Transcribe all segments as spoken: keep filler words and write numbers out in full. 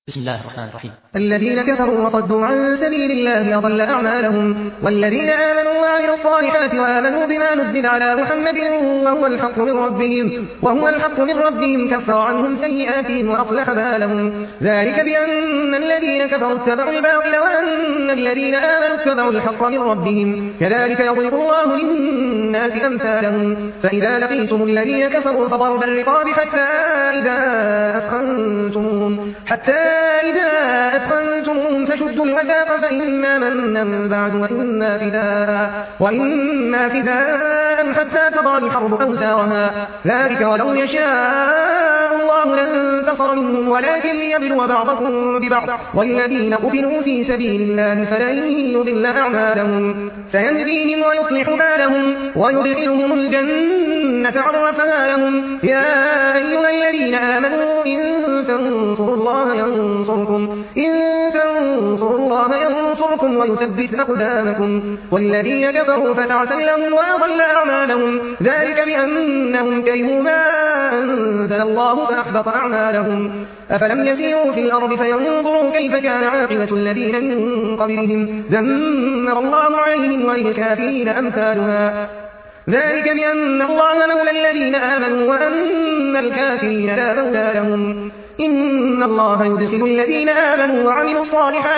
بسم الله الرحمن الرحيم. الذين كفروا وصدوا عن سبيل الله أضل أعمالهم. والذين آمنوا وعملوا الصالحات وآمنوا بما نزل على محمد وهو الحق من ربهم وهو الحق من ربهم كفر عنهم سيئاتهم وأصلح بالهم. ذلك بأن الذين كفروا اتبعوا الباطل وأن الذين آمنوا اتبعوا الحق من ربهم. كذلك يضرب الله للناس أمثالهم. فإذا لقيتم الذين كفروا فضرب الرقاب حتى إذا أثخنتموهم حتى إذا أثخنتموهم فشدوا الوثاق فإما منا بعد وإما فداء وإما فداء حتى تضع الحرب أوزارها. ذلك ولو يشاء الله لانتصر منهم ولكن ليبلو بعضكم ببعض. والذين قتلوا في سبيل الله فلن يضل أعمالهم سيهديهم ويصلح بالهم ويدخلهم الجنة عرفها لهم. يا أيها الذين آمنوا إن تنصروا الله ينصركم إن تنصروا الله ينصركم ويثبت أقدامكم. والذين كفروا فتعسا لهم وأضل أعمالهم. ذلك بأنهم كرهوا ما أنزل الله فأحبط أعمالهم. أفلم يسيروا في الأرض فينظروا كيف كان عاقبة الذين من قبلهم دمر الله عليهم وللكافرين أمثالها. ذلك بأن الله مولى الذين آمنوا وأن الكافرين لا مولى لهم. إن الله يدخل الذين آمنوا وعملوا الصالحات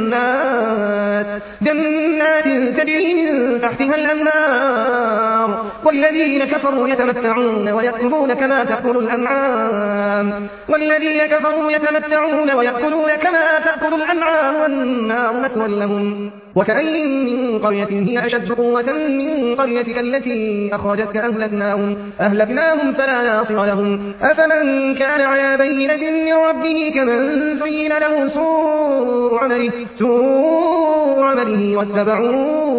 جنات جنات تجري من تحتها الأنهار. والذين كفروا يتمتعون ويأكلون كما تأكل الأنعام والذين كفروا يتمتعون ويأكلون كما تأكل الأنعام والنار مثوى لهم. وكأين من قرية هي أشد قوة من قريتك التي أخرجتك أهلكناهم أهلكناهم فلا ناصر لهم. أفمن كان على بينة من ربه كمن زين له سوء عمله سوء عمله واتبعوا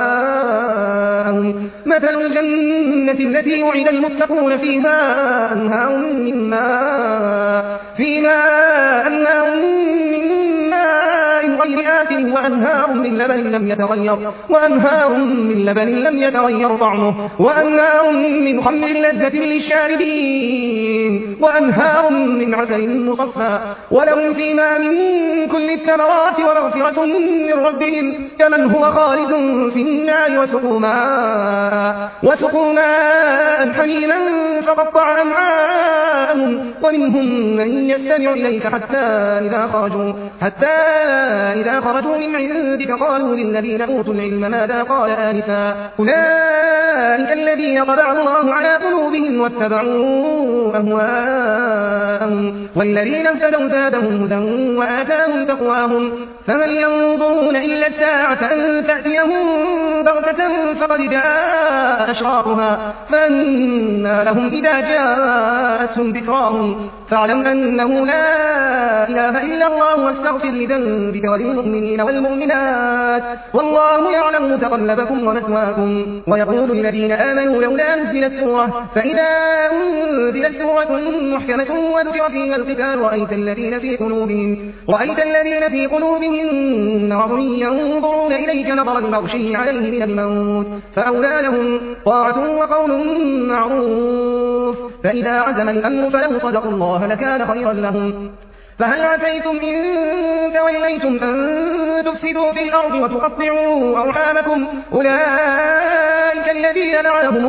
أهواءهم. مثل الجنة التي وعد المتقون فيها أنهار من ماء فيها أنهار من غير آسن وأنهار من لبن لم يتغير وأنهار من لبن لم يتغير طعمه وأنهار من خمر لذة للشاربين وأنهار من عسل مصفى ولهم فيما من كل الثمرات ومغفرة من ربهم كمن هو خالد في النار وسقوا ماء وسقوا ماء حميما فقطع أمعاءهم. ومنهم من يستمع إليك حتى إذا خرجوا حتى إذا خرجوا من عندك قالوا للذين أوتوا العلم ماذا قال آنفا أولئك الذين طبع الله على قلوبهم واتبعوا أهواءهم. والذين اهتدوا زادهم هدى وآتاهم تقواهم. فهل ينظرون إلا الساعة أن تأتيهم بغتة فقد جاء أشراطها فأنى لهم إذا جاءتهم ذكراهم. فاعلم أنه لا إله إلا الله واستغفر لذنبك وللمؤمنين والمؤمنات والله يعلم متقلبكم ومثواكم. ويقول الذين آمنوا لولا أنزلت سورة فإذا أنزلت سورة محكمة وذكر فيها القتال رأيت الذين في قلوبهم رأيت الذين في قلوبهم مرض ينظرون إليك نظر المغشي عليه من الموت فأولى لهم طاعة وقول معروف. فإذا عزم الأمر فلو صدقوا الله لكان خيرا لهم. فهل عسيتم إن توليتم أن تفسدوا في الأرض وتقطعوا أرحامكم أولئك الذين لعنهم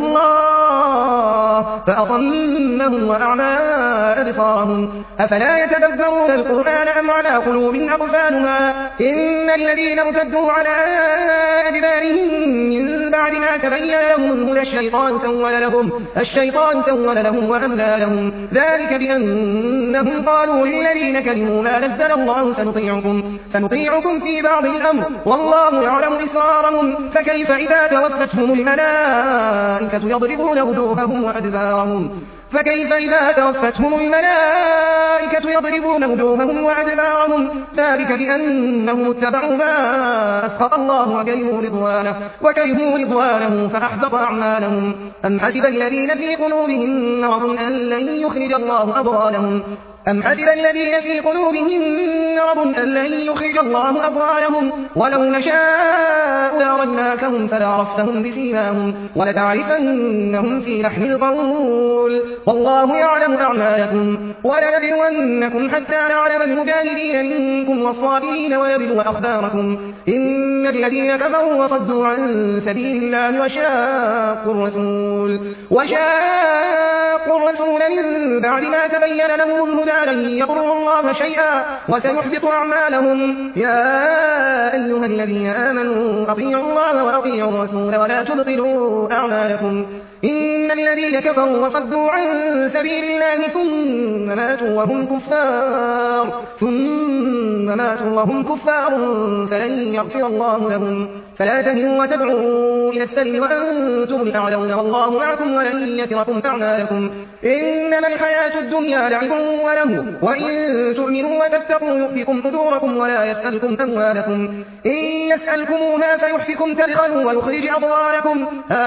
الله فأصمهم وأعمى أبصارهم. أفلا يتدبرون القرآن أم على قلوب أقفالها. إن الذين ارتدوا على أدبارهم من بعد ما تبين لهم الهدى الشيطان سول لهم الشيطان سول لهم وأملى لهم. ذلك بأنهم قالوا للذين كرهوا ما نزل الله سنطيعكم سنطيعكم في بعض الأمر والله يعلم إسرارهم. فكيف إذا توفتهم الملائكة يضربون وجوههم وأدبارهم فكيف إذا توفتهم الملائكة يضربون وجوههم وأدبارهم. ذلك بأنهم اتبعوا ما أسخط الله وكرهوا رضوانه وكرهوا رضوانه فأحبط أعمالهم. أم حسب الذين في قلوبهم مرض أن لن يخرج الله أضغانهم أم حسب الذين في قلوبهم يظن أن لن يخرج الله أضغانهم ولو نشاء لأريناكهم فلعرفتهم بسيماهم ولتعرفنهم في لحن القول والله يعلم أعمالكم ولنبلونكم حتى نعلم المجاهدين منكم والصابرين ونبلو أخباركم إن الذين كفروا وصدوا عن سبيل الله وشاقوا الرسول وشاقوا الرسول من بعد ما تبين لهم الهدى لن يضروا الله شيئا وسيحبط أعمالهم يا أيها الذين آمنوا أطيعوا الله وأطيعوا الرسول ولا تبطلوا أعمالكم إن الذين كفروا وصدوا عن سبيل الله ثم ماتوا وهم كفار ثم ماتوا وهم كفار فلن يغفر الله لهم فلا تهنوا وتدعوا إلى السلم وأنتم الأعلون والله معكم ولن يتركم أعمالكم إنما الحياة الدنيا لعب وله وإن تؤمنوا وتتقوا يؤتكم أجوركم ولا يسألكم أموالكم إن يسألكموها فيحفكم تبخلوا ويخرج أضغانكم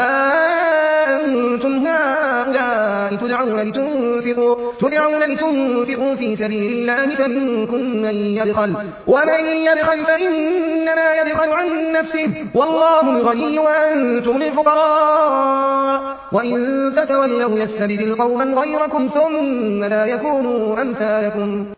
أنتم هؤلاء تدعون لتنفقوا, تدعون لتنفقوا في سبيل الله فمنكم من يبخل ومن يبخل فإنما يبخل عن نفسه والله الغني وأنتم الفقراء وإن تتولوا يستبدل قوما غيركم ثم لا يكونوا أمثالكم